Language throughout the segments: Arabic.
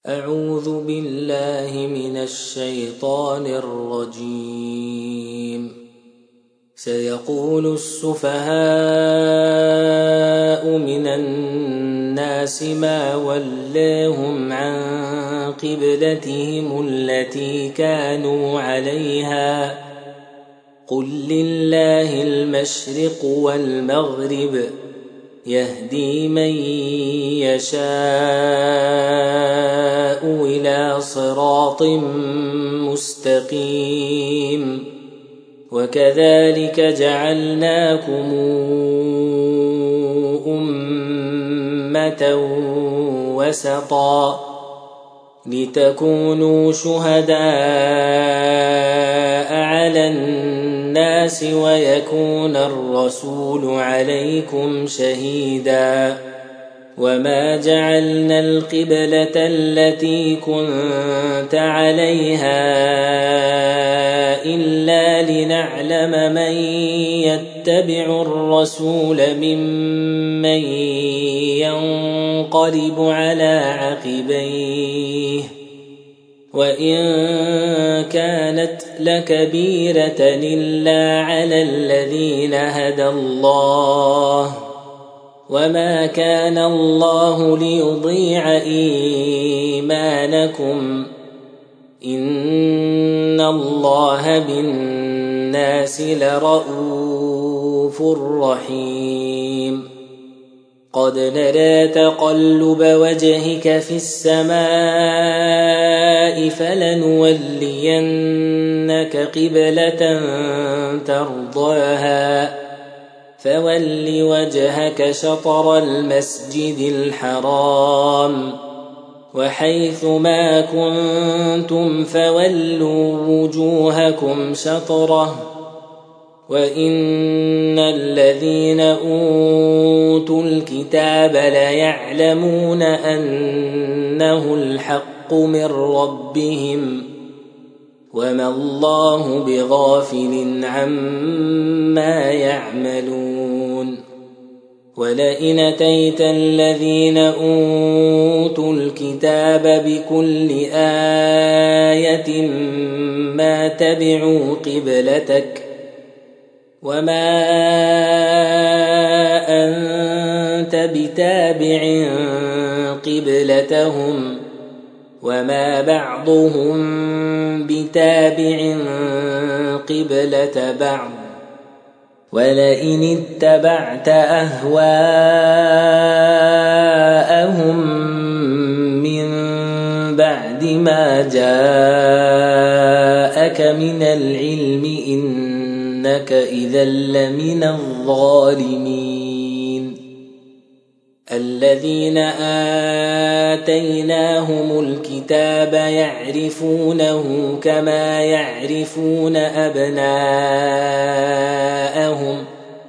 أعوذ بالله من الشيطان الرجيم. سيقول السفهاء من الناس ما ولاهم عن قبلتهم التي كانوا عليها قل لله المشرق والمغرب يهدي من يشاء إلى صراط مستقيم. وكذلك جعلناكم أمة وسطا لتكونوا شهداء على الناس ويكون الرسول عليكم شهيدا. وما جعلنا القبلة التي كنت عليها إلا لنعلم من يتبع الرسول ممن ينقلب على عقبيه وإن كانت لكبيرة إلا على الذين هدى الله وما كان الله ليضيع إيمانكم إن الله بالناس لرءوف رحيم. قد نرى تقلب وجهك في السماء فلنولينك قبلة ترضاها فول وجهك شطر المسجد الحرام وحيث ما كنتم فولوا وجوهكم شطره وإن الذين أوتوا الكتاب ليعلمون أنه الحق من ربهم وما الله بغافل عما يعملون. ولئن أتيت الذين أوتوا الكتاب بكل آية ما تبعوا قبلتك وما أنت بتابع قبلتهم وما بعضهم بتابع قبلة بعض ولئن اتبعت أهواءهم من بعد ما جاءك من العلم إنك إذا لمن الظالمين. الذين آتيناهم الكتاب يعرفونه كما يعرفون أبناءهم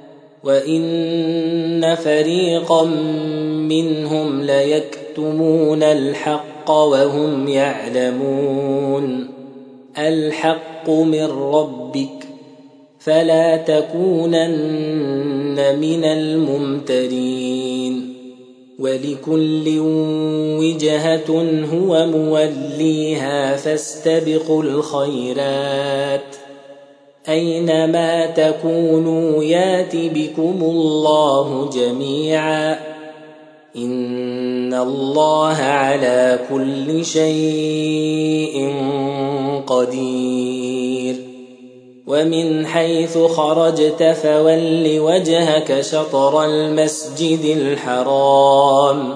وإن فريقا منهم ليكتمون الحق وهم يعلمون. الحق من ربك فلا تكونن من الممترين. ولكل وجهة هو موليها فاستبقوا الخيرات أينما تكونوا يات بكم الله جميعا إن الله على كل شيء قدير. ومن حيث خرجت فول وجهك شطر المسجد الحرام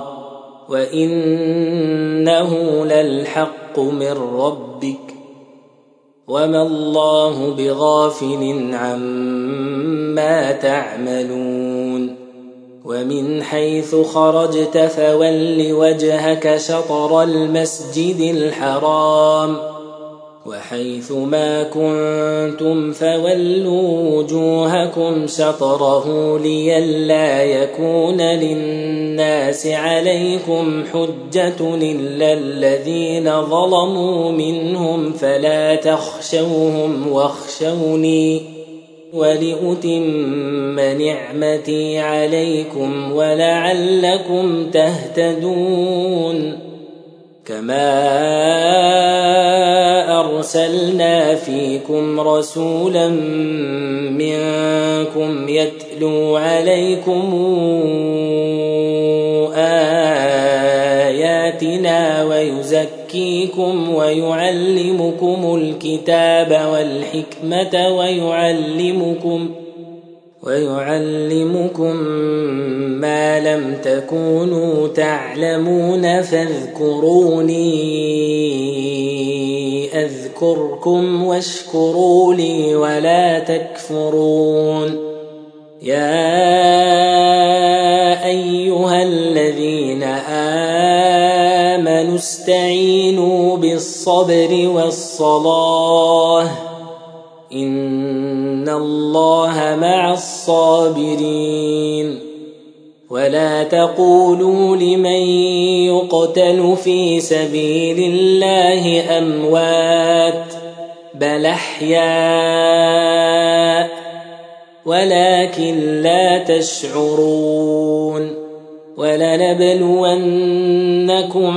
وإنه للحق من ربك وما الله بغافل عما تعملون. ومن حيث خرجت فول وجهك شطر المسجد الحرام وحيث ما كنتم فولوا وجوهكم شطره لئلا يكون للناس عليكم حجة إلا الذين ظلموا منهم فلا تخشوهم واخشوني ولأتم نعمتي عليكم ولعلكم تهتدون. كما أرسلنا فيكم رسولا منكم يتلو عليكم آياتنا ويزكيكم ويعلمكم الكتاب والحكمة ويعلمكم ما لم تكونوا تعلمون فاذكروني أذكركم واشكروا لي ولا تكفرون. يا أيها الذين آمنوا استعينوا بالصبر والصلاة إن الله مع الصابرين. ولا تقولوا لمن يقتل في سبيل الله أموات بل أحياء ولكن لا تشعرون. ولنبلونكم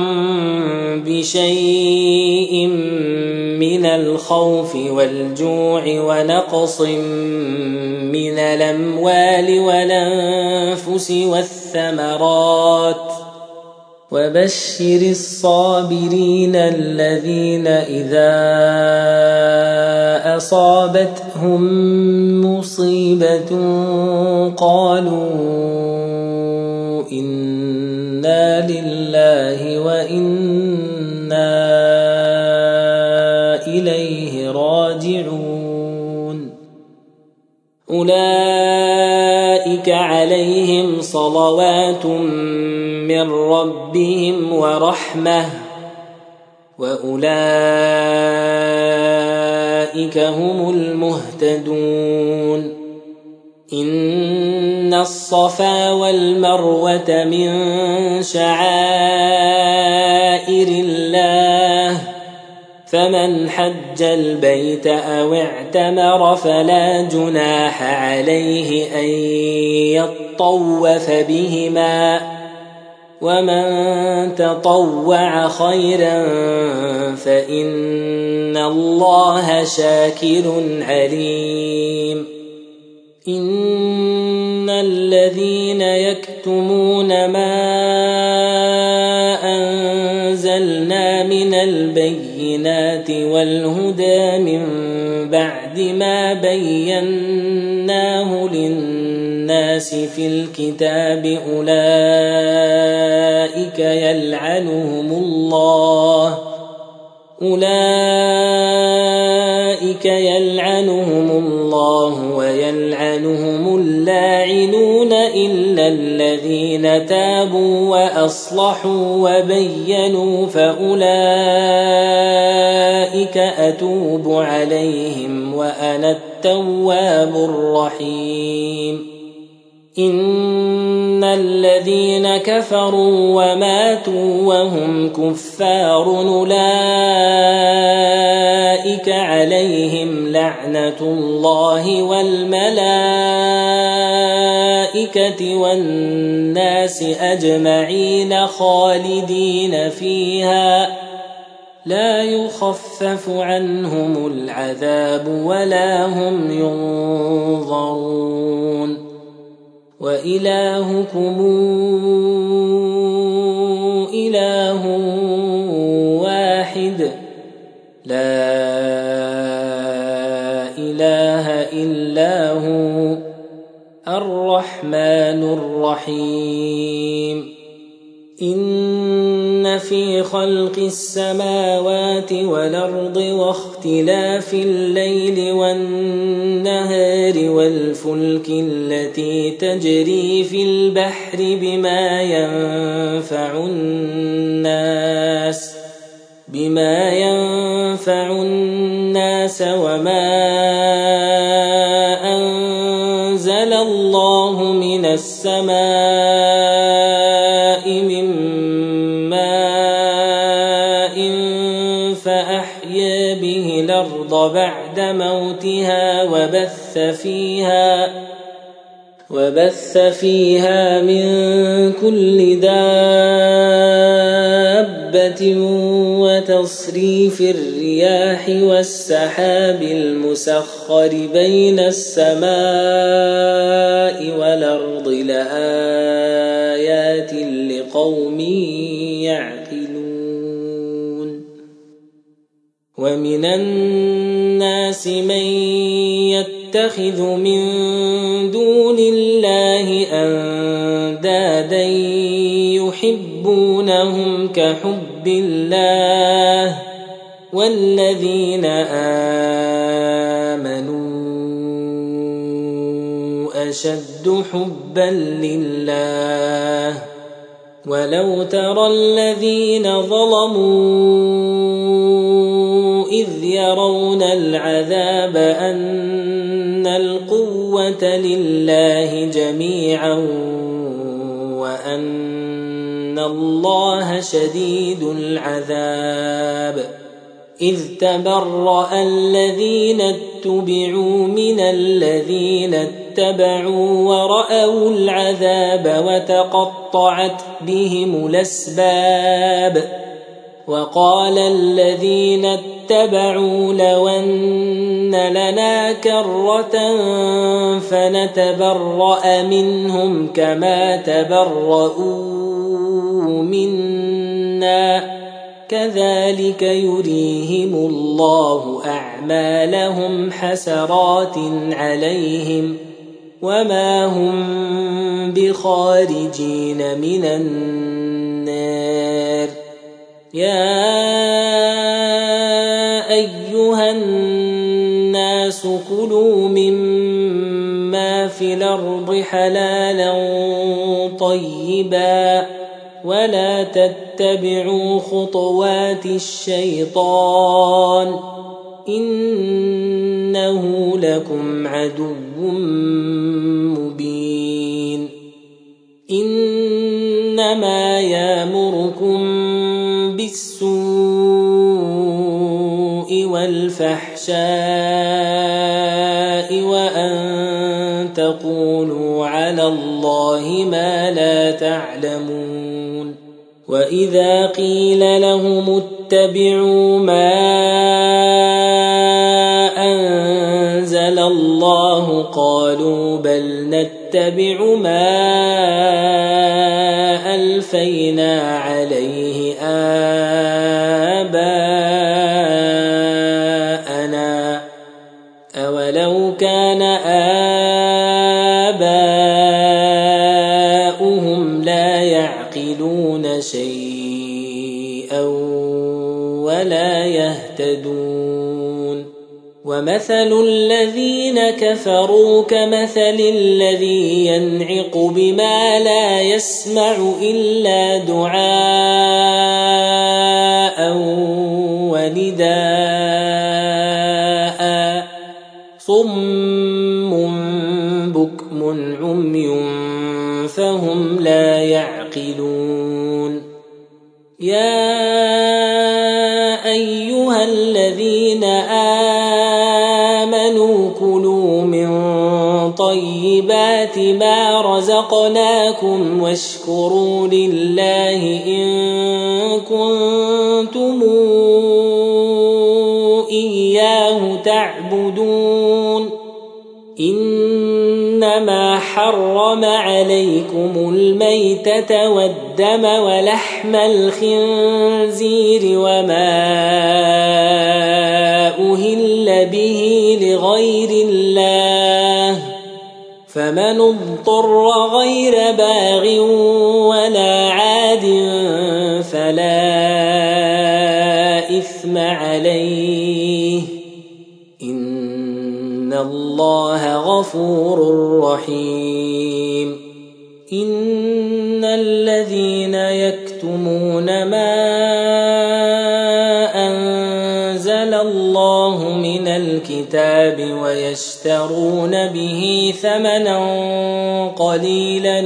بشيء من الخوف والجوع ونقص من الأموال والأنفس والثمرات وبشر الصابرين الذين إذا أصابتهم مصيبة قالوا إنا لله وإنا إليه راجعون. أولئك عليهم صلوات من ربهم ورحمة وأولئك هم المهتدون. إن الصفا والمروة من شعائر الله فمن حج البيت أو اعتمر فلا جناح عليه أن يطوف بهما ومن تطوع خيرا فإن الله شاكر عليم. إن الذين يكتمون ما أنزلنا من البينات والهدى من بعد ما بيناه للناس في الكتاب أولئك يلعنهم الله ويلعنهم اللاعنون إلا الذين تابوا وأصلحوا وبينوا فأولئك أتوب عليهم وأنا التواب الرحيم. إن الذين كفروا وماتوا وهم كفار أولئك عليهم لعنة الله والملائكة والناس أجمعين خالدين فيها لا يخفف عنهم العذاب ولا هم ينظرون. وإلهكم إله واحد لا إله إلا هو الرحمن الرحيم. إن في خلق السماوات والأرض واختلاف الليل والنهار والفلك التي تجري في البحر بما ينفع الناس وما أنزل الله من السماء من ماء فأحيا به الأرض بعد موتها وبث فيها من كل دابة وتصريف الرياح والسحاب المسخر بين السماء والأرض لآيات لقوم يعقلون ومن الناس من يتخذ من دون الله أندادا يحبونهم كحب الله والذين آمنوا أشد حبا لله ولو ترى الذين ظلموا إذ يرون العذاب أن القوة لله جميعا وأن الله شديد العذاب إذ تبرأ الذين اتبعوا من الذين اتبعوا ورأوا العذاب وتقطعت بهم الأسباب وقال الذين اتبعوا لو أن لنا كرة فنتبرأ منهم كما تبرؤوا منا كذلك يريهم الله أعمالهم حسرات عليهم وما هم بخارجين من النار يا أيها الناس كلوا مما في الأرض حلالا طيبا ولا تتبعوا خطوات الشيطان إنه لكم عدو مبين إنما يأمركم بالسوء والفحشاء وأن تقولوا على الله ما لا تعلمون وإذا قيل لهم اتبعوا ما أنزل الله قالوا بل نتبع ما ألفينا عليه آباءنا أولو كان آباؤهم لا يعقلون شيئا ولا يهتدون ومثل الذين كفروا كمثل الذي ينعق بما لا يسمع إلا دعاء ونداء صم بكم عمي فهم لا يعقلون يا أيها الذين آمنوا كلوا من طيبات ما رزقناكم واشكروا لله إن كنتم إياه تعبدون إنما حرم عليكم الميتة والدم ولحم الخنزير وما أهل به لغير الله فمن اضطر غير باغ ولا عاد فلا إثم عليه إن الله غفور رحيم إن الذين يكتمون ما أنزل الله من الكتاب ويشترون به ثمنا قليلا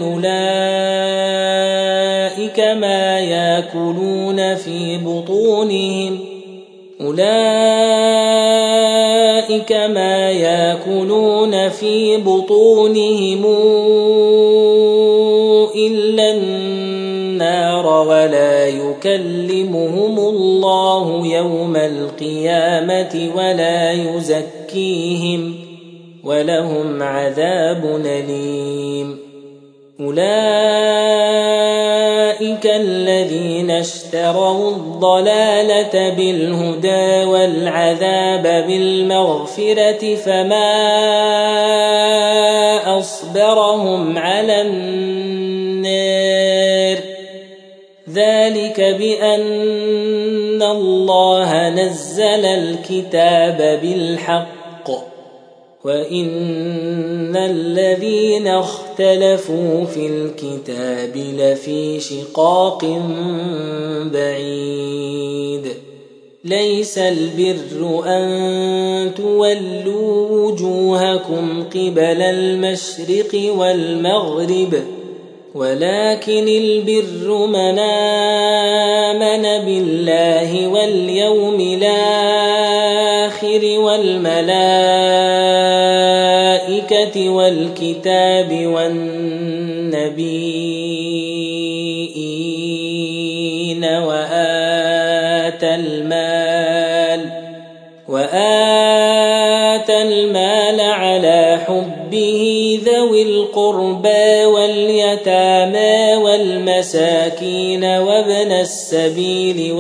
أولئك ما يأكلون في بطونهم أولئك ما يأكلون في بطونهم إلا النار ولا يكلمهم الله يوم القيامة ولا يزكيهم ولهم عذاب أليم أولئك الذين اشتروا الضلالة بالهدى والعذاب بالمغفرة فما أصبرهم على النار ذلك بأن الله نزل الكتاب بالحق وإن الذين اختلفوا في الكتاب لفي شقاق بعيد ليس البر أن تولوا وجوهكم قبل المشرق والمغرب ولكن البر من آمن بالله واليوم الآخر والملائكة والكتاب والنبيين وآتى المال على حبه ذوي القربى واليتامى والمساكين وابن السبيل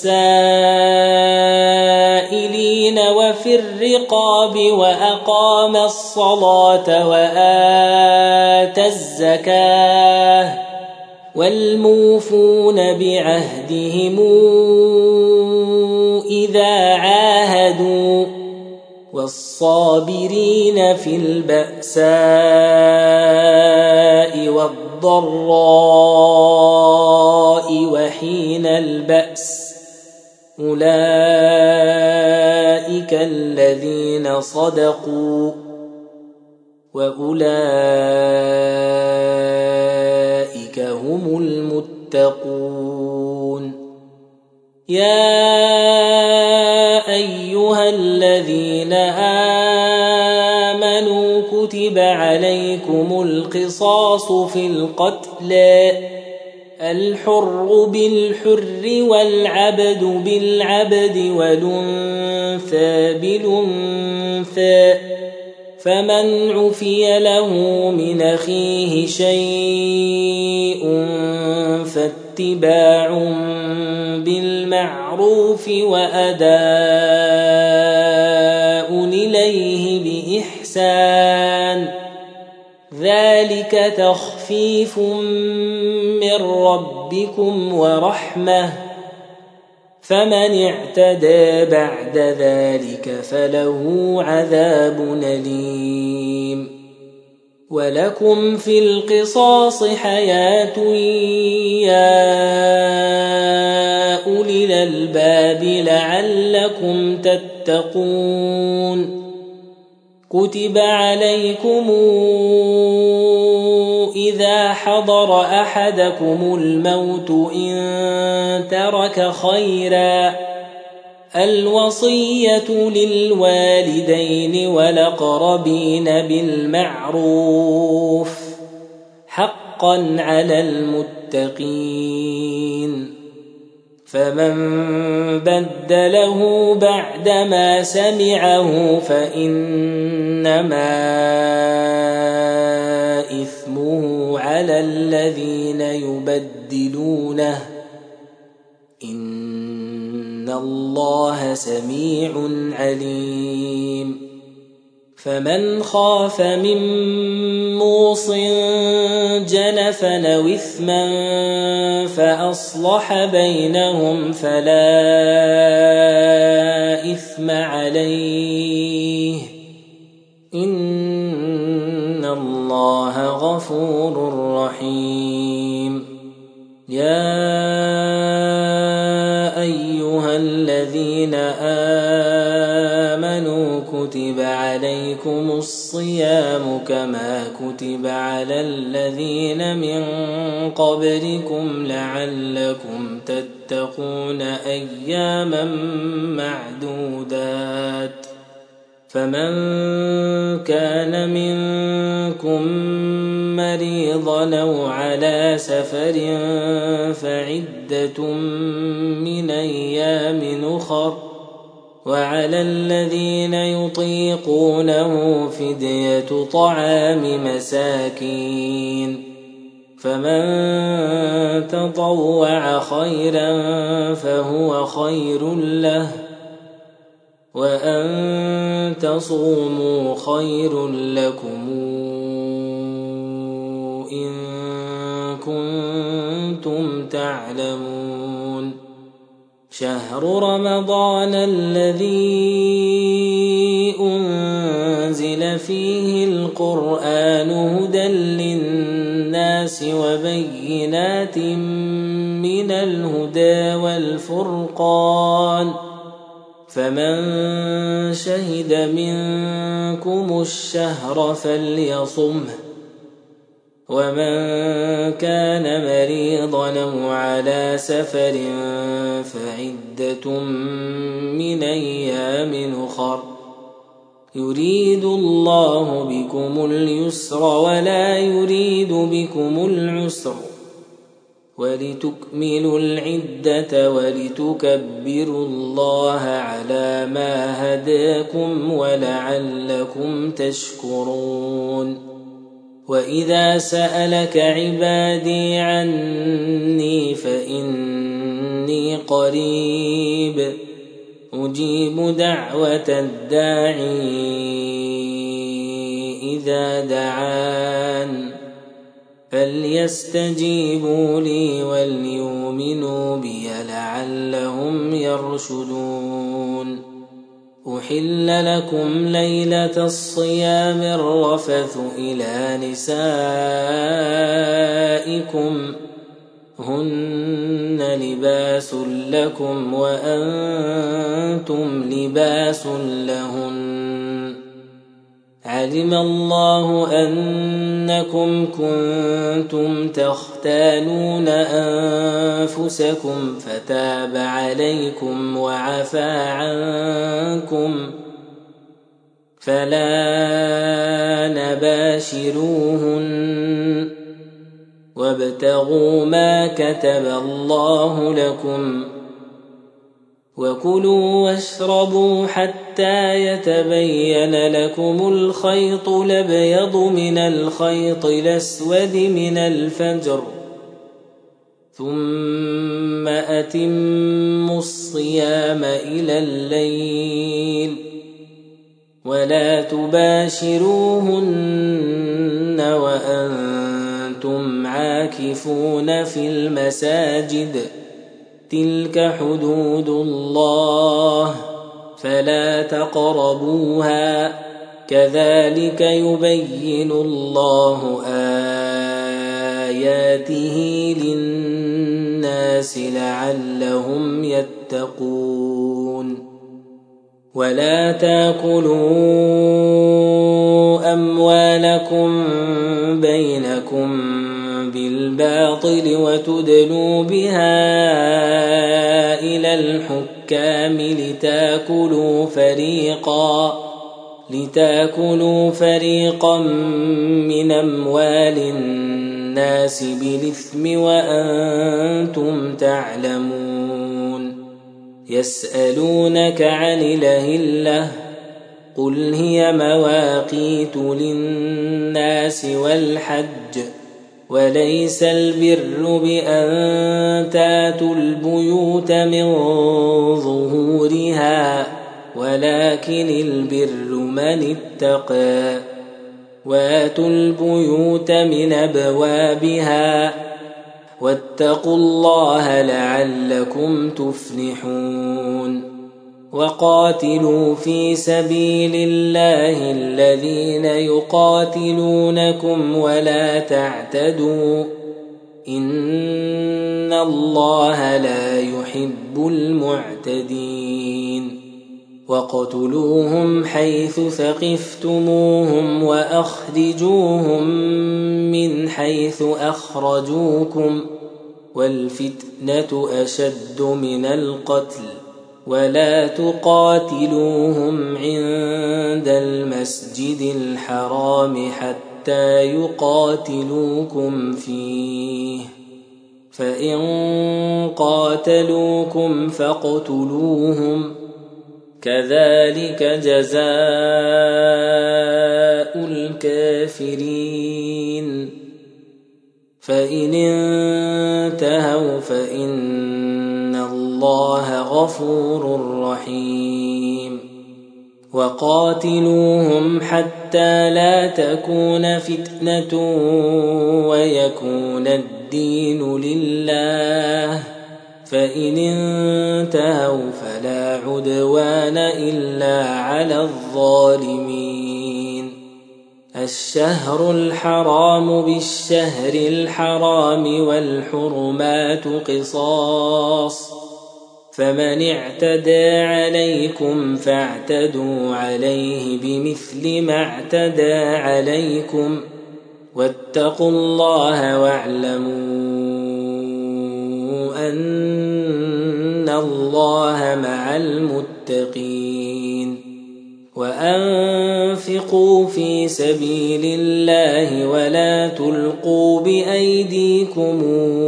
والسائلين وفي الرقاب وأقام الصلاة وآتى الزكاة والموفون بعهدهم إذا عاهدوا والصابرين في البأساء والضراء وحين البأس أولئك الذين صدقوا وأولئك هم المتقون يا أيها الذين آمنوا كتب عليكم القصاص في القتلى الحر بالحر والعبد بالعبد والأنثى بالأنثى فمن عفي له من أخيه شيء فاتباع بالمعروف وأداء إليه بإحسان ذلك تخفيف من ربكم ورحمة فمن اعتدى بعد ذلك فله عذاب أليم ولكم في القصاص حياة يا أولي الألباب لعلكم تتقون كتب عليكم إذا حضر أحدكم الموت إن ترك خيرا الوصية للوالدين والأقربين بالمعروف حقا على المتقين فمن بدله بعدما سمعه فإنما إثمه على الذين يبدلونه إن الله سميع عليم فمن خاف من موص جنفا أو إثما فأصلح بينهم فلا إثم عليه إن الله غفور رحيم يا أيها الذين آمنوا كتب عليكم الصيام كما كتب على الذين من قبلكم لعلكم تتقون أياما معدودات فمن كان منكم مريضا أو على سفر فعدة من أيام أخر وعلى الذين يطيقونه فدية طعام مساكين فمن تطوع خيرا فهو خير له وأن تصوموا خير لكم إن كنتم تعلمون شهر رمضان الذي أنزل فيه القرآن هدى للناس وبينات من الهدى والفرقان فمن شهد منكم الشهر فليصمه ومن كان مريضا أو على سفر فعدة من أيام أخر يريد الله بكم اليسر ولا يريد بكم العسر ولتكملوا العدة ولتكبروا الله على ما هداكم ولعلكم تشكرون وإذا سألك عبادي عني فإني قريب أجيب دعوة الداعي إذا دعان فليستجيبوا لي وليؤمنوا بي لعلهم يرشدون أحل لكم ليلة الصيام الرفث إلى نسائكم هن لباس لكم وأنتم لباس لهن علم الله أنكم كنتم تختانون أنفسكم فتاب عليكم وعفى عنكم فلا نباشروهن وابتغوا ما كتب الله لكم وكلوا واشربوا حتى يتبين لكم الخيط الأبيض من الخيط الأسود من الفجر ثم أتموا الصيام إلى الليل ولا تباشروهن وأنتم عاكفون في المساجد تلك حدود الله فلا تقربوها كذلك يبين الله آياته للناس لعلهم يتقون ولا تأكلوا أموالكم بينكم بالباطل وتدلوا بها إلى الحكام لتأكلوا فريقا من أموال الناس بالإثم وأنتم تعلمون يسألونك عن الأهلة قل هي مواقيت للناس والحج وليس البر بأن تاتوا البيوت من ظهورها ولكن البر من اتقى واتوا البيوت من أبوابها واتقوا الله لعلكم تفلحون وقاتلوا في سبيل الله الذين يقاتلونكم ولا تعتدوا إن الله لا يحب المعتدين واقتلوهم حيث ثقفتموهم وأخرجوهم من حيث أخرجوكم والفتنة أشد من القتل ولا تقاتلوهم عند المسجد الحرام حتى يقاتلوكم فيه، فإن قاتلوكم فاقتلوهم، كذلك جزاء الكافرين. فإن انتهوا فإن الله غفور رحيم. وقاتلوهم حتى لا تكون فتنة ويكون الدين لله، فإن انتهوا فلا عدوان إلا على الظالمين. الشهر الحرام بالشهر الحرام والحرمات قصاص، فمن اعتدى عليكم فاعتدوا عليه بمثل ما اعتدى عليكم، واتقوا الله واعلموا أن الله مع المتقين. وأنفقوا في سبيل الله ولا تلقوا بأيديكم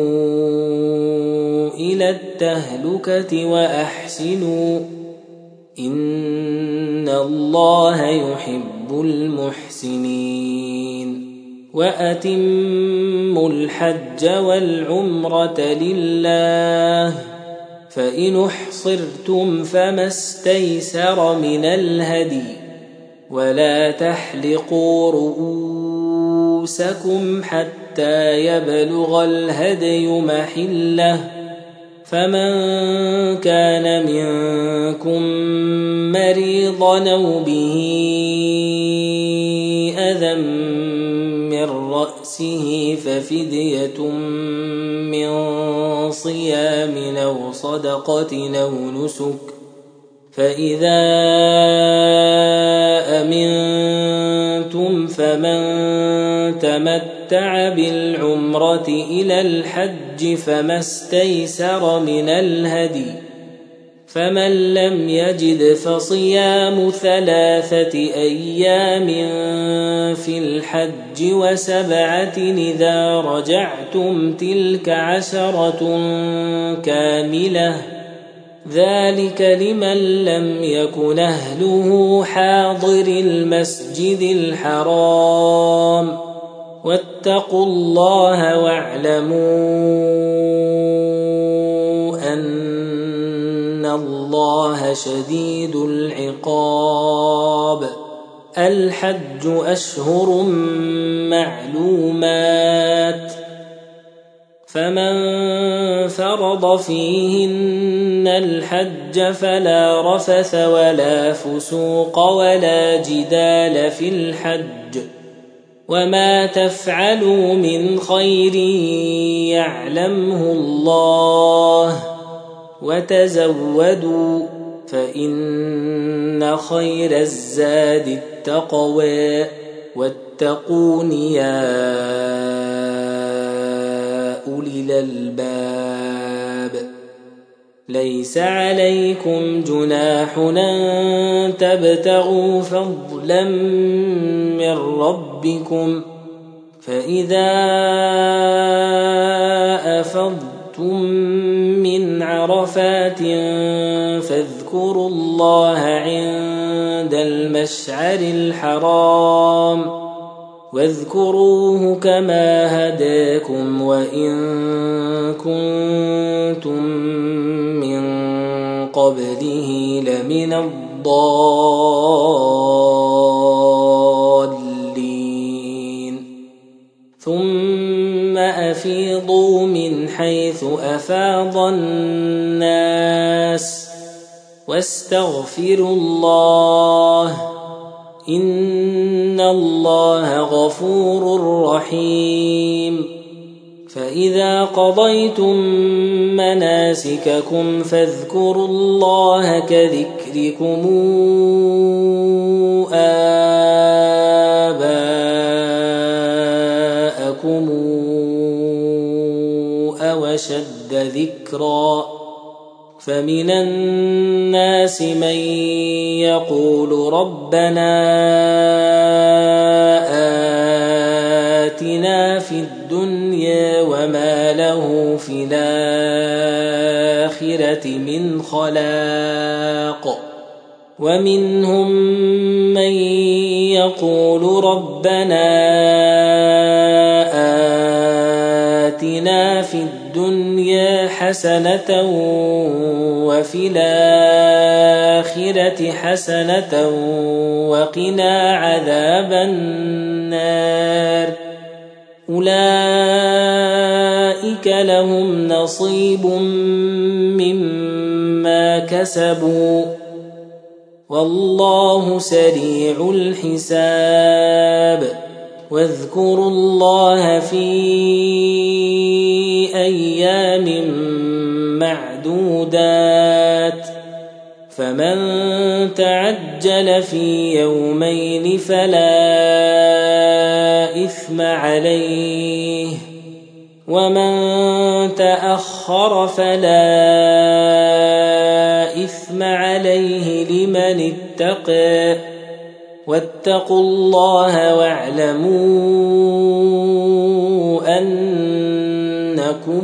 إلى التهلكة وأحسنوا إن الله يحب المحسنين. وأتموا الحج والعمرة لله، فإن احصرتم فما استيسر من الهدي، ولا تحلقوا رؤوسكم حتى يبلغ الهدي محله، فمن كان منكم مريضا أو به أذى من رأسه ففدية من صيام أو صدقة أو نسك، فإذا أمنتم فمن تمتع بالعمرة إلى الحج فما استيسر من الهدي، فمن لم يجد فصيام 3 أيام في الحج و7 إذا رجعتم، تلك 10 كاملة، ذلك لمن لم يكن أهله حاضر المسجد الحرام. واتقوا الله واعلموا أن الله شديد العقاب. الحج أشهر معلومات، فمن فرض فيهن الحج فلا رفث ولا فسوق ولا جدال في الحج، وما تفعلوا من خير يعلمه الله، وتزودوا فإن خير الزاد التقوى، واتقون يا أولي الألباب. ليس عليكم جناح أن تبتغوا فضلا من ربكم، فإذا أفضتم من عرفات فاذكروا الله عند المشعر الحرام، واذكروه كما هداكم وإن كنتم من قبله لمن الضالين. ثم أفيضوا من حيث أفاض الناس واستغفروا الله إن الله غفور رحيم. فإذا قضيتم مناسككم فاذكروا الله كذكركم آباءكم أو أشد ذكرا، فمن الناس من يقول ربنا آتنا في الدنيا وما له في الآخرة من خلاق ومنهم من يقول ربنا آتنا في الدنيا حسنة وفي الآخرة حسنة وقنا عذاب النار أولئك لهم نصيب مما كسبوا والله سريع الحساب واذكروا الله في أيام معدودات فمن تعجل في يومين فلا إثم عليه ومن تأخر فلا إثم عليه لمن اتقى واتقوا الله واعلموا أنكم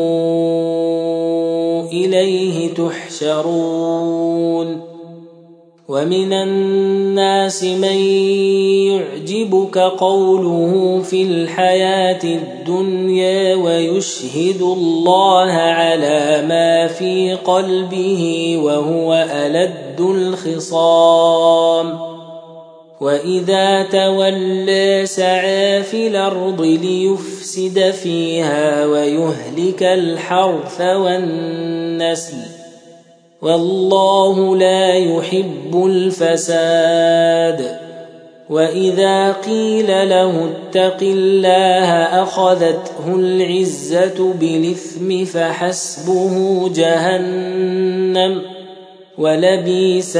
إليه تحشرون ومن الناس من يعجبك قوله في الحياة الدنيا ويشهد الله على ما في قلبه وهو ألد الخصام وإذا تولى سعى في الأرض ليفسد فيها ويهلك الحرث والنسل والله لا يحب الفساد وإذا قيل له اتق الله أخذته العزة بالإثم فحسبه جهنم ولبئس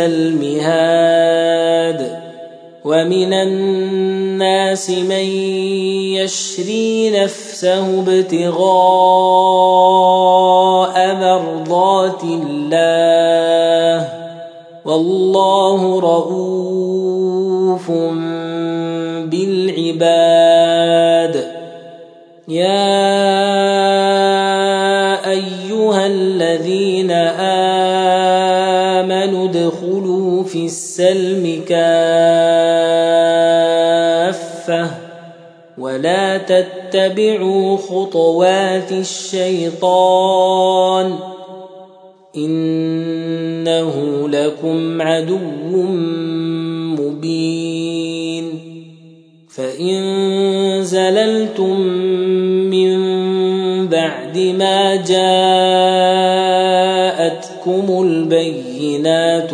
المهاد ومن الناس من يشري نفسه ابتغاء مرضات الله والله رؤوف بالعباد يا أيها الذين آمنوا ادخلوا في السلم كافة ولا تتبعوا خطوات الشيطان إنه لكم عدو مبين فإن زللتم من بعد ما جاءتكم البينات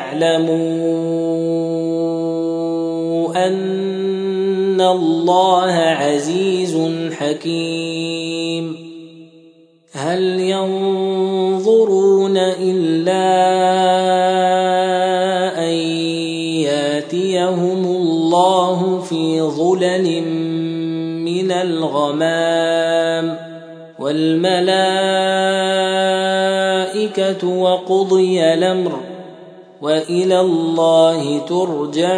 فاعلموا أن الله عزيز حكيم هل ينظرون إلا أن ياتيهم الله في ظلل من الغمام والملائكة وقضي الأمر وإلى الله ترجع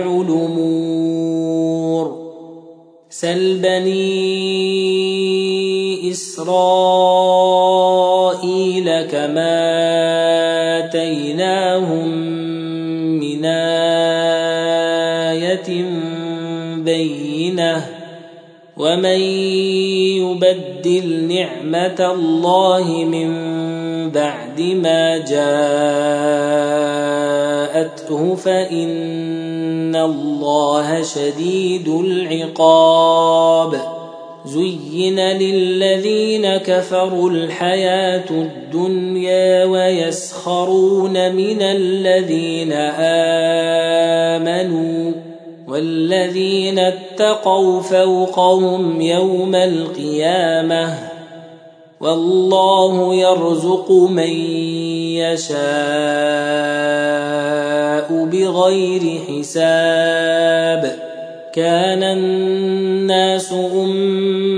الأمور سل بني إسرائيل كما آتيناهم من آية بينة ومن يبدل نعمة الله من بعد ما جاءته فإن الله شديد العقاب زين للذين كفروا الحياة الدنيا ويسخرون من الذين آمنوا والذين اتقوا فوقهم يوم القيامة والله يرزق من يشاء بغير حساب كان الناس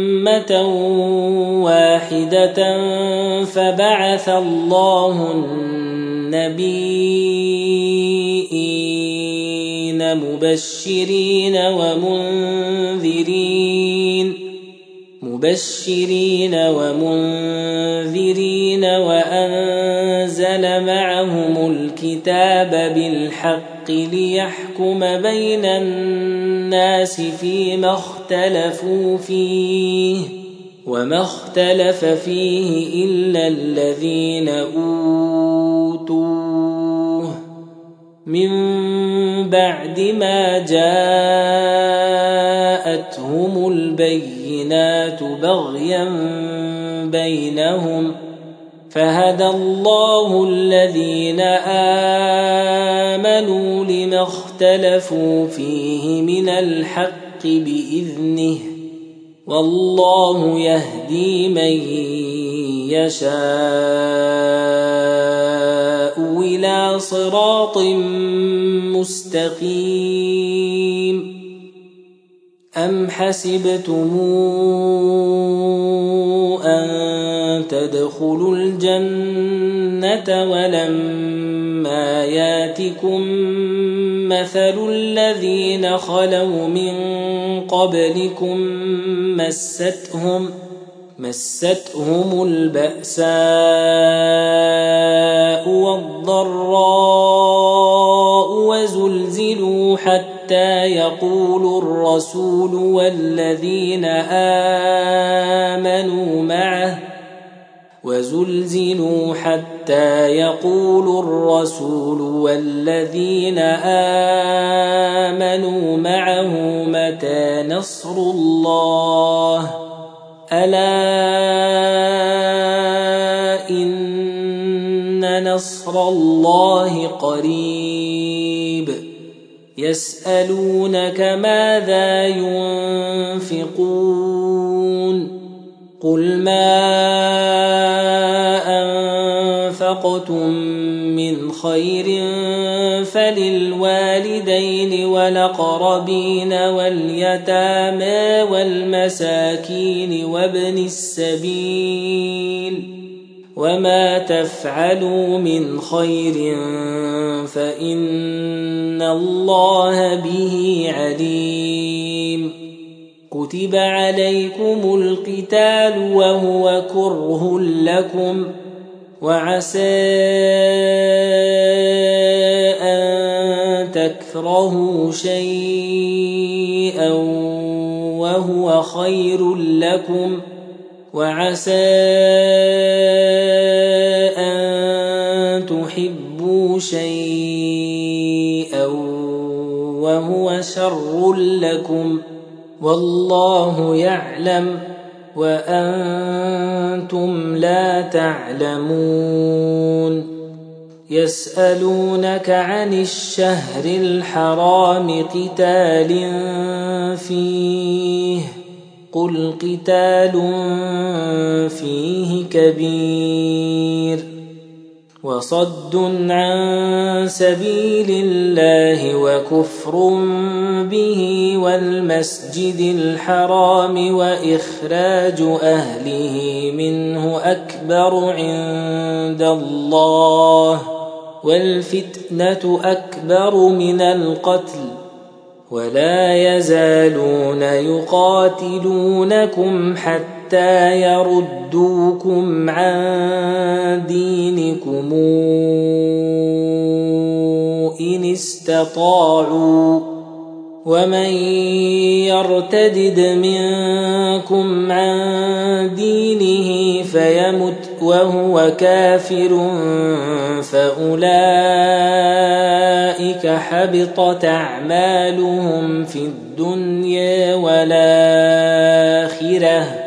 أمة واحدة فبعث الله النبيين مبشرين ومنذرين وأنزل معهم الكتاب بالحق ليحكم بين الناس فيما اختلفوا فيه وما اختلف فيه إلا الذين أوتوه من بعد ما جاءتهم البينات بغيا بينهم فهدى الله الذين آمنوا لما اختلفوا فيه من الحق بإذنه والله يهدي من يشاء إلى صراط مستقيم أم حسبتم أن تدخلوا الجنة ولما ياتكم مثل الذين خلوا من قبلكم مستهم البأساء والضراء وزلزلوا حتى يقول الرسول والذين آمنوا معه متى نصر الله ألا إن نصر الله قريب يسألونك ماذا ينفقون قل ما أنفقتم من خير فللوالدين والأقربين واليتامى والمساكين وابن السبيل وما تفعلوا من خير فإن الله به عليم كتب عليكم القتال وهو كره لكم وعسى أن تكرهوا شيئا وهو خير لكم وعسى أن تحبوا شيئا وهو شر لكم والله يعلم وأنتم لا تعلمون يسألونك عن الشهر الحرام قتال فيه قل قتال فيه كبير وصد عن سبيل الله وكفر به والمسجد الحرام وإخراج أهله منه أكبر عند الله والفتنة أكبر من القتل ولا يزالون يقاتلونكم حتى يردوكم عن دينكم إن استطاعوا ومن يرتدد منكم عن دينه فيمت وهو كافر فأولئك حبطت أعمالهم في الدنيا والآخرة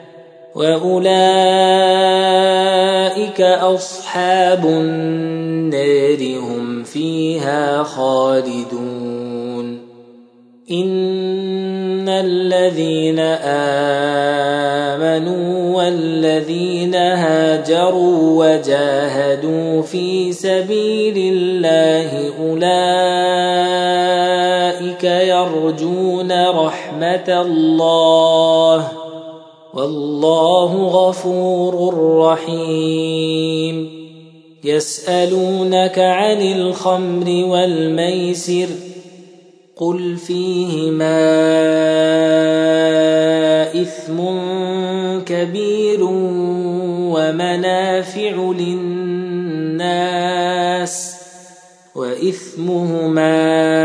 وأولئك أصحاب النار هم فيها خالدون إن الذين آمنوا والذين هاجروا وجاهدوا في سبيل الله أولئك يرجون رحمة الله والله غفور رحيم يسألونك عن الخمر والميسر قل فيهما إثم كبير ومنافع للناس وإثمهما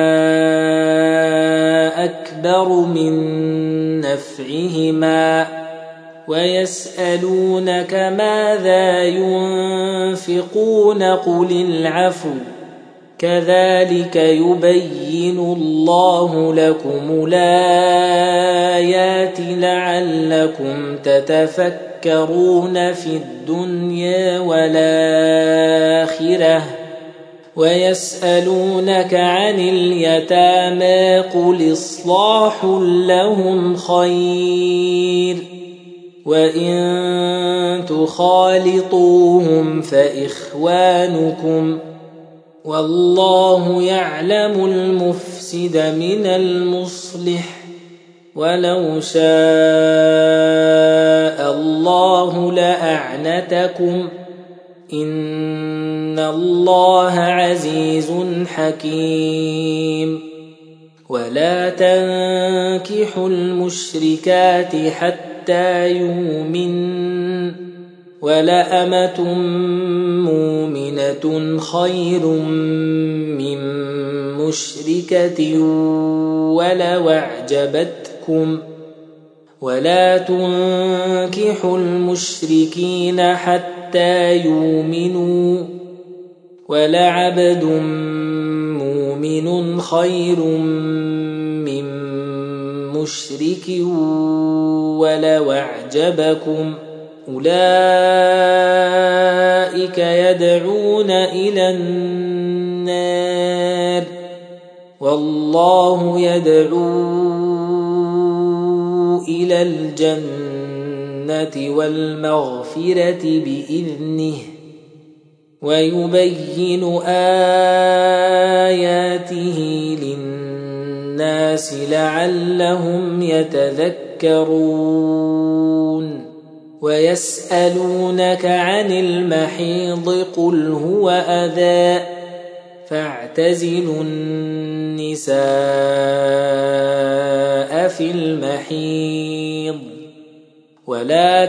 أكبر من نفعهما ويسألونك ماذا ينفقون قل العفو كذلك يبين الله لكم الآيات لعلكم تتفكرون في الدنيا والآخرة ويسألونك عن اليتامى قل إصلاح لهم خير وإن تخالطوهم فإخوانكم والله يعلم المفسد من المصلح ولو شاء الله لأعنتكم إن الله عزيز حكيم ولا تنكحوا المشركات حتى يؤمنن ولأمة مؤمنة خير من مشركة ولو أعجبتكم ولا تنكحوا المشركين حتى يؤمنوا ولعبد مؤمن خير من مشرك ولو أعجبكم أولئك يدعون إلى النار والله يدعو إلى الجنة والمغفرة بإذنه ويبين آياته للناس لعلهم يتذكرون ويسألونك عن المحيض قل هو أذى فاعتزلوا النساء في المحيض ولا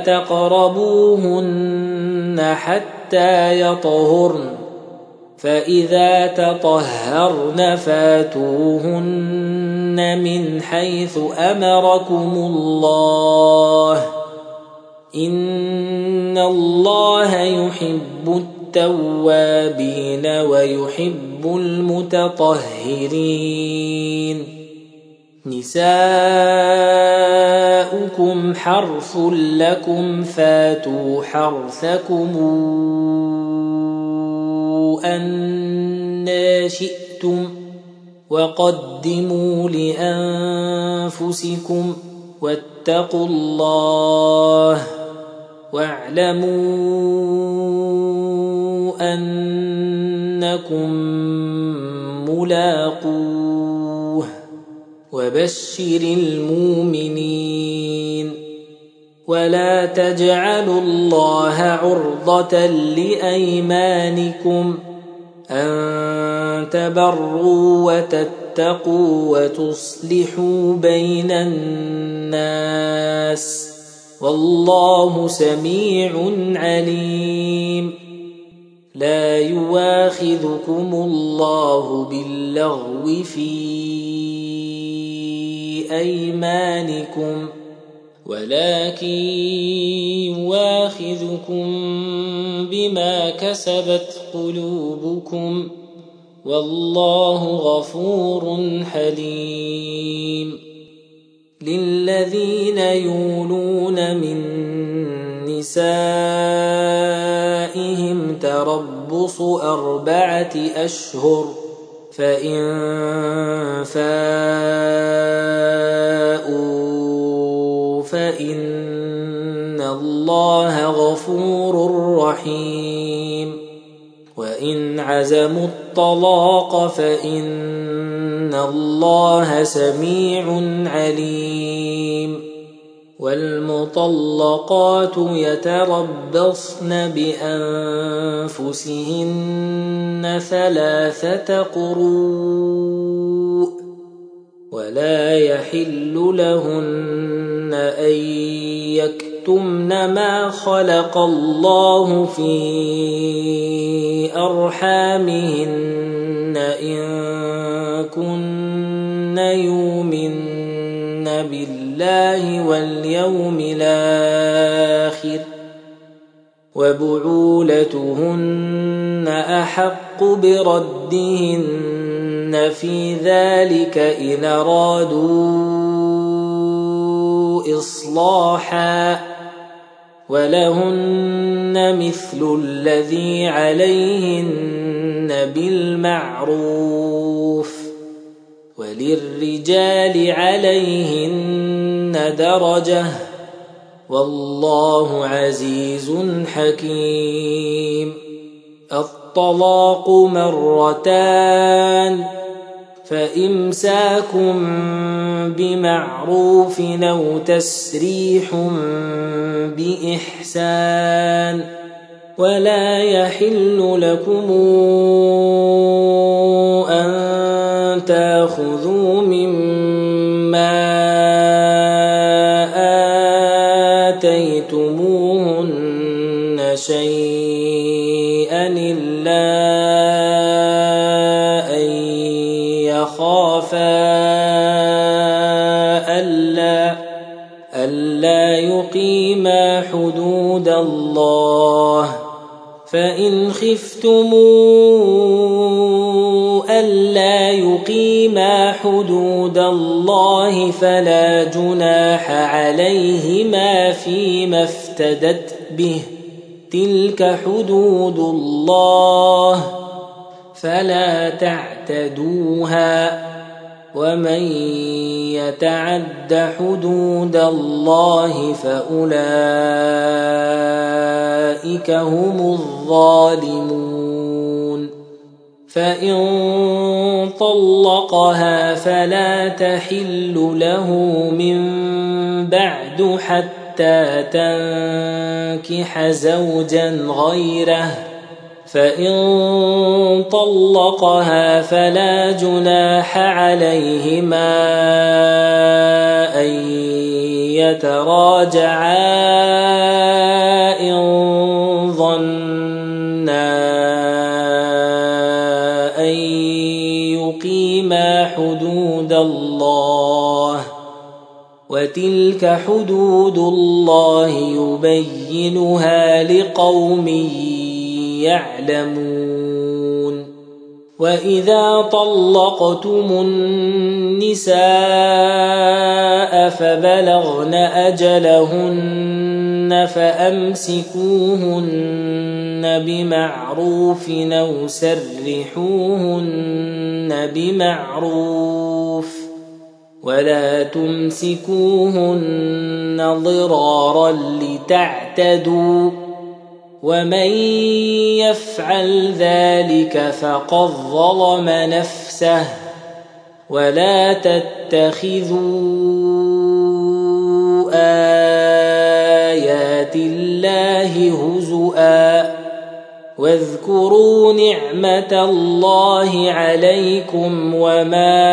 تقربوهن حتى يطهرن فإذا تطهرن فاتوهن من حيث أمركم الله إن الله يحب التوابين ويحب المتطهرين نساؤكم حرث لكم فاتوا حرثكم أنى شئتم وقدموا لأنفسكم واتقوا الله واعلموا أنكم ملاقوه وبشر المؤمنين ولا تجعلوا الله عرضة لأيمانكم أن تبروا وتتقوا وتصلحوا بين الناس والله سميع عليم لا يواخذكم الله باللغو في أيمانكم ولكن يواخذكم بما كسبت قلوبكم والله غفور حليم للذين يولون من نسائهم تربص 4 أشهر فإن فاءوا فإن الله غفور رحيم وإن عزموا الطلاق فإن الله سميع عليم والمطلقات يتربصن بأنفسهن 3 قروء ولا يحل لهن أن يكتمن ما خلق الله في أرحامهن إن كن يؤمن بالله واليوم الآخر وبعولتهن أحق بردهن في ذلك إن أرادوا إصلاحا ولهن مثل الذي عليهن بالمعروف وللرجال عليهن درجة والله عزيز حكيم. الطلاق 2 فإمساك بمعروف أو تسريح بإحسان ولا يحل لكم أن تأخذوا مما آتيتموهن شيئا إلا أن يخافا ألا يقيما حدود الله فإن خفتموا ألا يقيما حدود الله فلا جناح عليهما فيما افتدت به تلك حدود الله فلا تعتدوها ومن يتعد حدود الله فأولئك هم الظالمون. فإن طلقها فلا تحل له من بعد حتى تنكح زوجا غيره فإن طلقها فلا جناح عليهما أن يتراجعا إن ظنا أن يقيما حدود الله وتلك حدود الله يبينها لقوم يعلمون. وإذا طلقتم النساء فبلغن أجلهن فأمسكوهن بمعروف أو سرحوهن بمعروف ولا تمسكوهن ضرارا لتعتدوا ومن يفعل ذلك فقد ظلم نفسه ولا تتخذوا آيات الله هزؤا واذكروا نعمة الله عليكم وما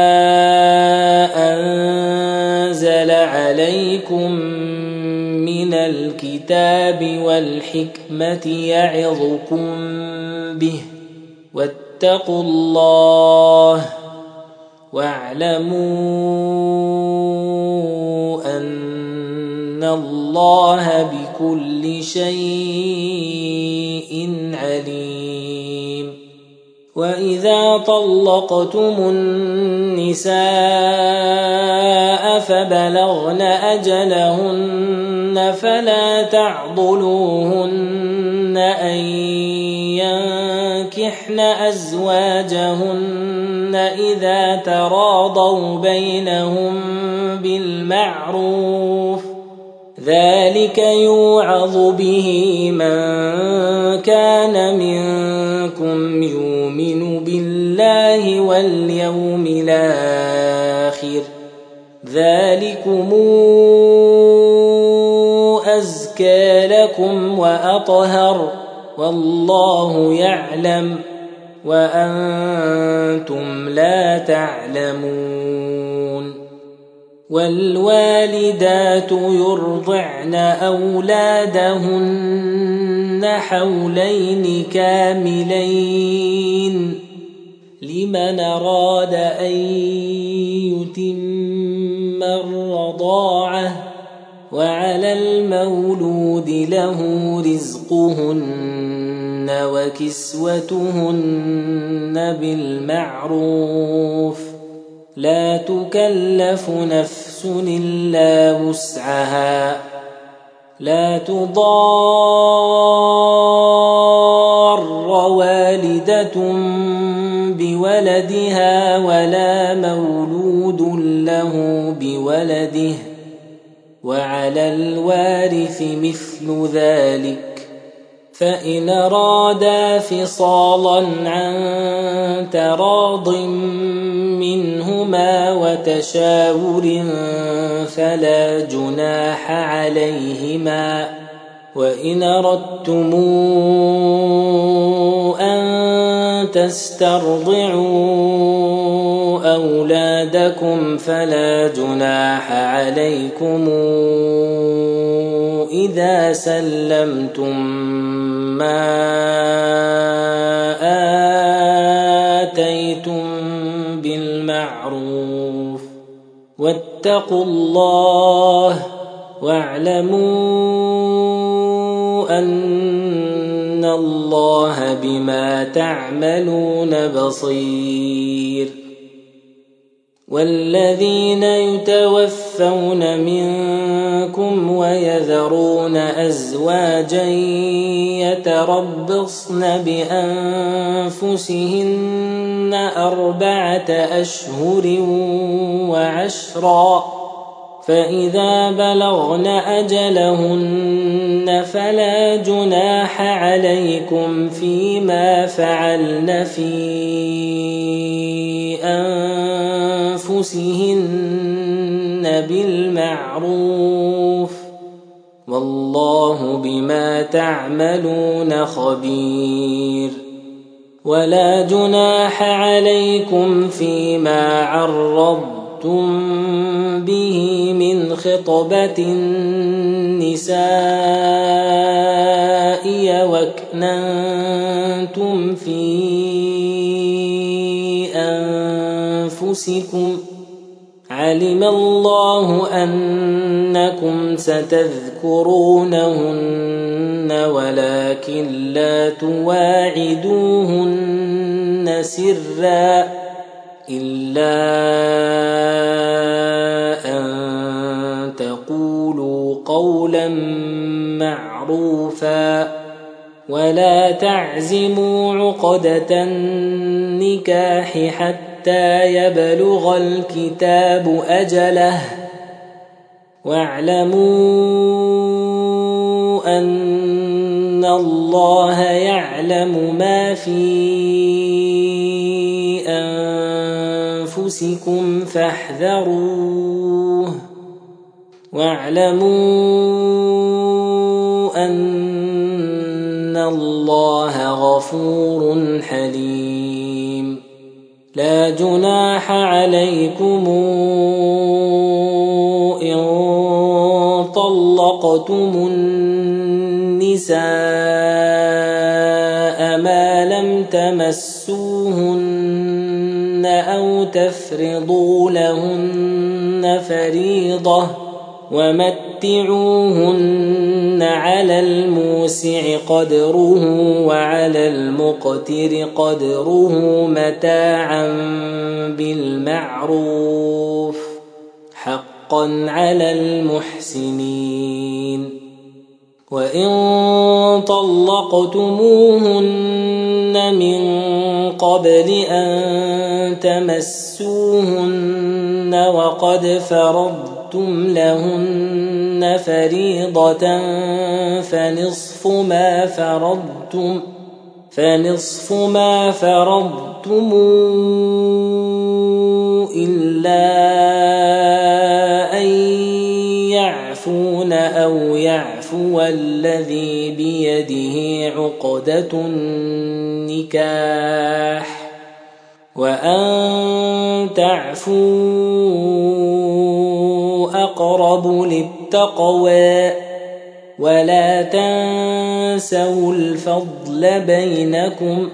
أنزل عليكم من الكتاب والحكمة يعظكم به واتقوا الله واعلموا أن الله بكل شيء عليم. وإذا طلقتم النساء فبلغن أجلهن فلا تعضلوهن أن ينكحن أزواجهن إذا تراضوا بينهم بالمعروف ذلك يوعظ به من كان منكم يؤمن بالله واليوم الآخر ذلكم وأزكى لكم وأطهر والله يعلم وأنتم لا تعلمون. والوالدات يرضعن أولادهن حولين كاملين لمن أراد أن يتم الرضاعة وعلى المولود له رزقهن وكسوتهن بالمعروف لا تكلف نفس إلا وسعها لا تضار والدة بولدها ولا مولود له بولده وعلى الوارث مثل ذلك فإن أرادا فصالا عن تراض منهما وتشاور فلا جناح عليهما. وإن أردتم أن تسترضعوا أولادكم فلا جناح عليكم إذا سلمتم ما آتيتم بالمعروف واتقوا الله واعلموا أن الله بما تعملون بصير. والذين يتوفون منكم ويذرون أزواجا يتربصن بأنفسهن 4 أشهر وعشرا فإذا بلغن أجلهن فلا جناح عليكم فيما فعلن في أنفسهن بالمعروف والله بما تعملون خبير. ولا جناح عليكم فيما عرضتم به من خطبة النساء وأكننتم في أنفسكم علم الله أنكم ستذكرونهن ولكن لا تواعدوهن سرا إلا أن تقولوا قولا معروفا ولا تعزموا عقدة النكاح حتى يبلغ الكتاب أجله واعلموا أن الله يعلم ما في أنفسكم فاحذروه واعلموا أن الله غفور حليم. لا جناح عليكم إن طلقتم النساء ما لم تمسوهن أو تفرضوا لهن فريضة ومتعوهن على الموسع قدره وعلى المقتر قدره متاعا بالمعروف حقا على المحسنين. وإن طلقتموهن من قبل أن تمسوهن وقد فرضتم لهن فريضة فنصف ما فرضتم إلا أن يعفون أو يعفو والذي بيده عقدة النكاح وأن تعفوا أقرب للتقوى ولا تنسوا الفضل بينكم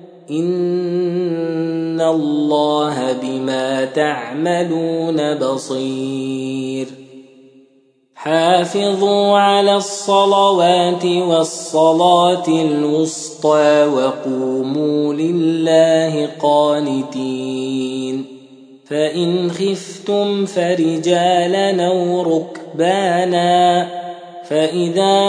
إن الله بما تعملون بصير حافظوا على الصلوات والصلاة الوسطى وقوموا لله قانتين فإن خفتم فرجالا أو ركبانا فإذا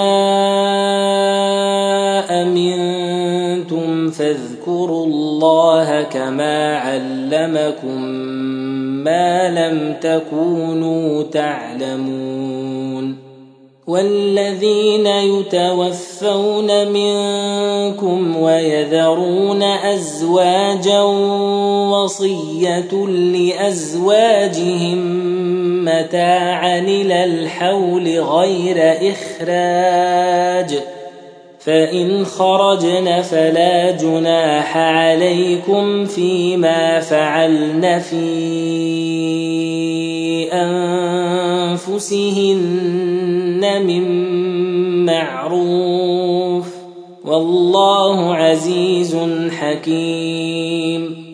أمنتم فاذكروا الله كما علمكم ما لم تكونوا تعلمون والذين يتوفون منكم ويذرون أزواجا وصية لأزواجهم متاعا إلى الحول غير إخراج فإن خرجن فلا جناح عليكم فيما فعلن في أنفسهن من معروف والله عزيز حكيم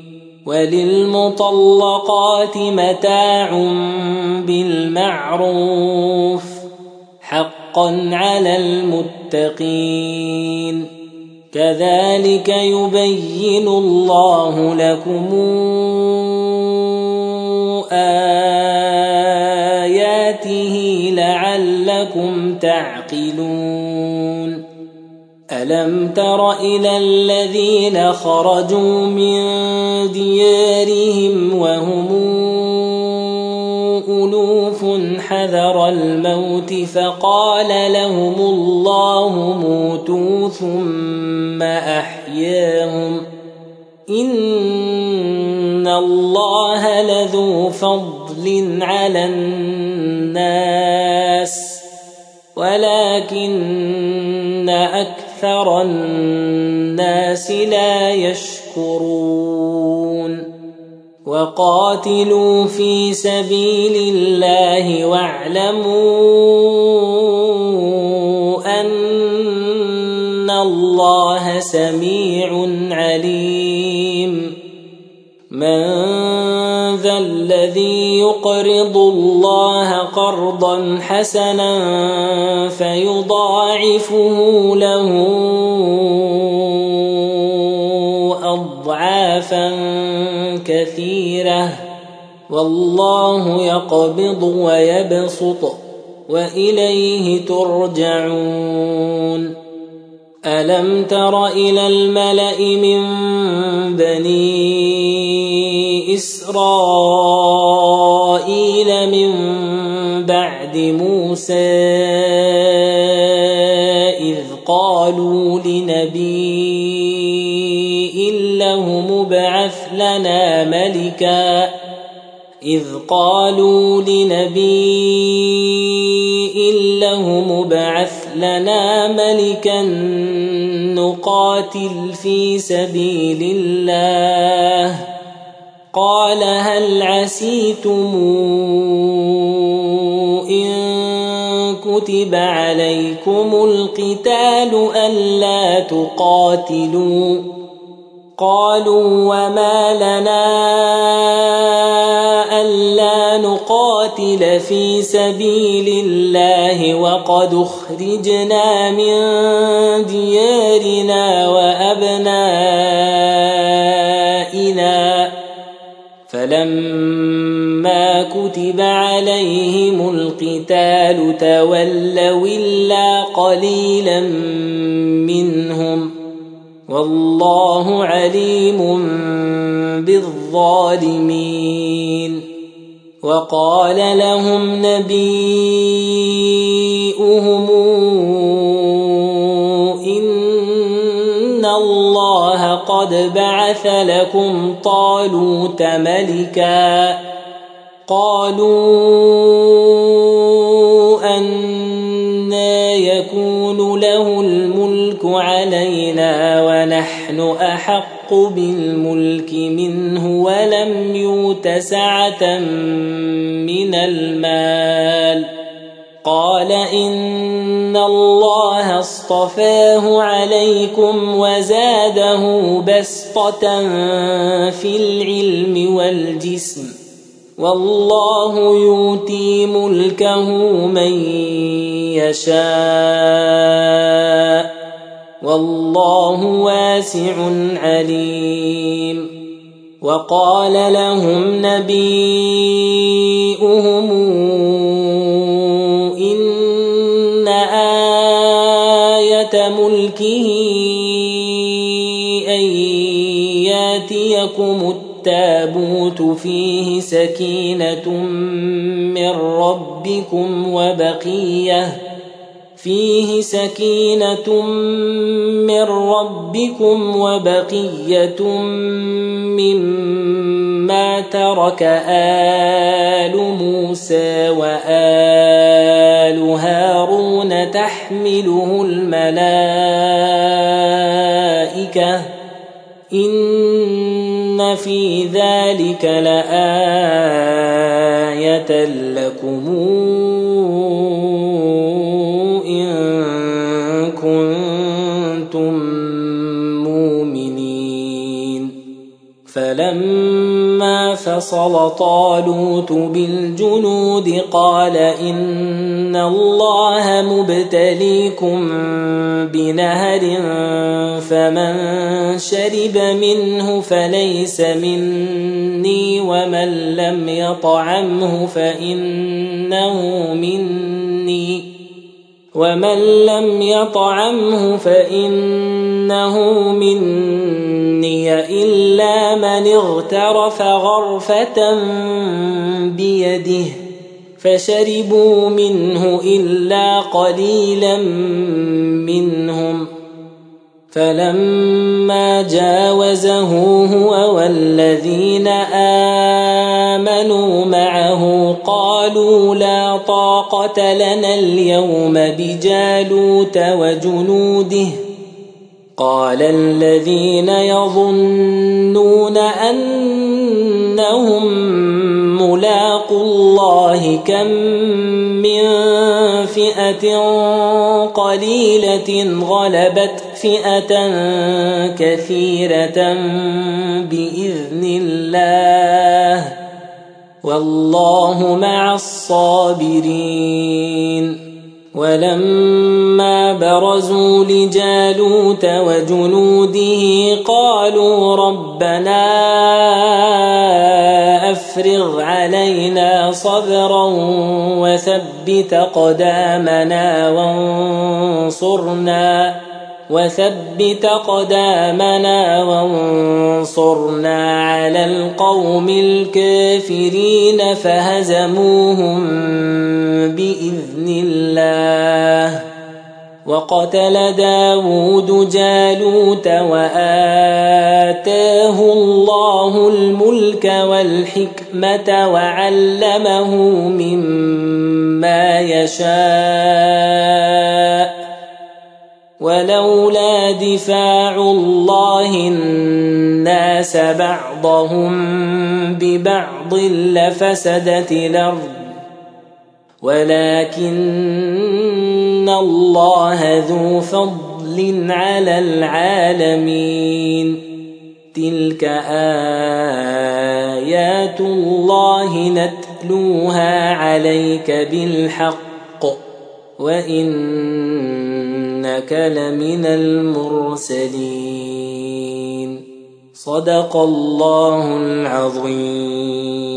وللمطلقات متاع بالمعروف حقا على المتقين كذلك يبين الله لكم آياته لعلكم تعقلون ألم تر إلى الذين خرجوا من ديارهم وهم ألوف حذر الموت فقال لهم الله موتوا ثم أحياهم إن الله لذو فضل على الناس ولكن أكثر الناس لا يشكرون وقاتلوا في سبيل الله واعلموا أن الله سميع عليم من ذا الذي يقرض الله قرضا حسنا فيضاعفه له أضعافا كثيرة والله يقبض ويبسط وإليه ترجعون ألم تر إلى الملأ من بني إسرائيل من بعد موسى إذ قالوا لنبي له مبعث لنا ملكا نقاتل في سبيل الله قال هل عسيتم إن كتب عليكم القتال ألا تقاتلوا قالوا وما لنا ألا نقاتل في سبيل الله وقد أخرجنا من ديارنا وأبنائنا فلما كتب عليهم القتال تولوا إلا قليلا منهم والله عليم بالظالمين وقال لهم نبيؤهم إن الله قد بعث لكم طالوت ملكا قالوا أنى يكون أحق بالملك منه ولم يؤت سعة من المال. قال إن الله اصطفاه عليكم وزاده بسطة في العلم والجسم، والله يؤتي ملكه من يشاء، والله واسع عليم. وقال لهم نبيؤهم إن آية ملكه أن يأتيكم التابوت فيه سكينة من ربكم وبقية مما ترك آل موسى وآل هارون تحمله الملائكة، إن في ذلك لآية لكم إن كنتم مؤمنين. فلما فصل طالوت بالجنود قال إن الله مبتليكم بنهر فمن شرب منه فليس مني ومن لم يطعمه فإنه مني إلا من اغترف غرفة بيده، فشربوا منه إلا قليلا منهم. فلما جاوزه هو والذين آمنوا معه قالوا لا طاقة لنا اليوم بجالوت وجنوده. قال الذين يظنون أنهم ملاقو الله كم من فئة قليلة غلبت فئة كثيرة بإذن الله، والله مع الصابرين. ولما برزوا لجالوت وجنوده قالوا ربنا أفرغ علينا صبرا وثبت قدامنا وانصرنا على القوم الكافرين. فهزموهم بإذن الله. وقتل داود جالوت وآتاه الله الملك والحكمة وعلمه مما يشاء، ولولا دفاع الله الناس بعضهم ببعض لفسدت الأرض ولكن الله ذو فضل على العالمين. تلك آيات الله نتلوها عليك بالحق وإنك لمن المرسلين. صدق الله العظيم.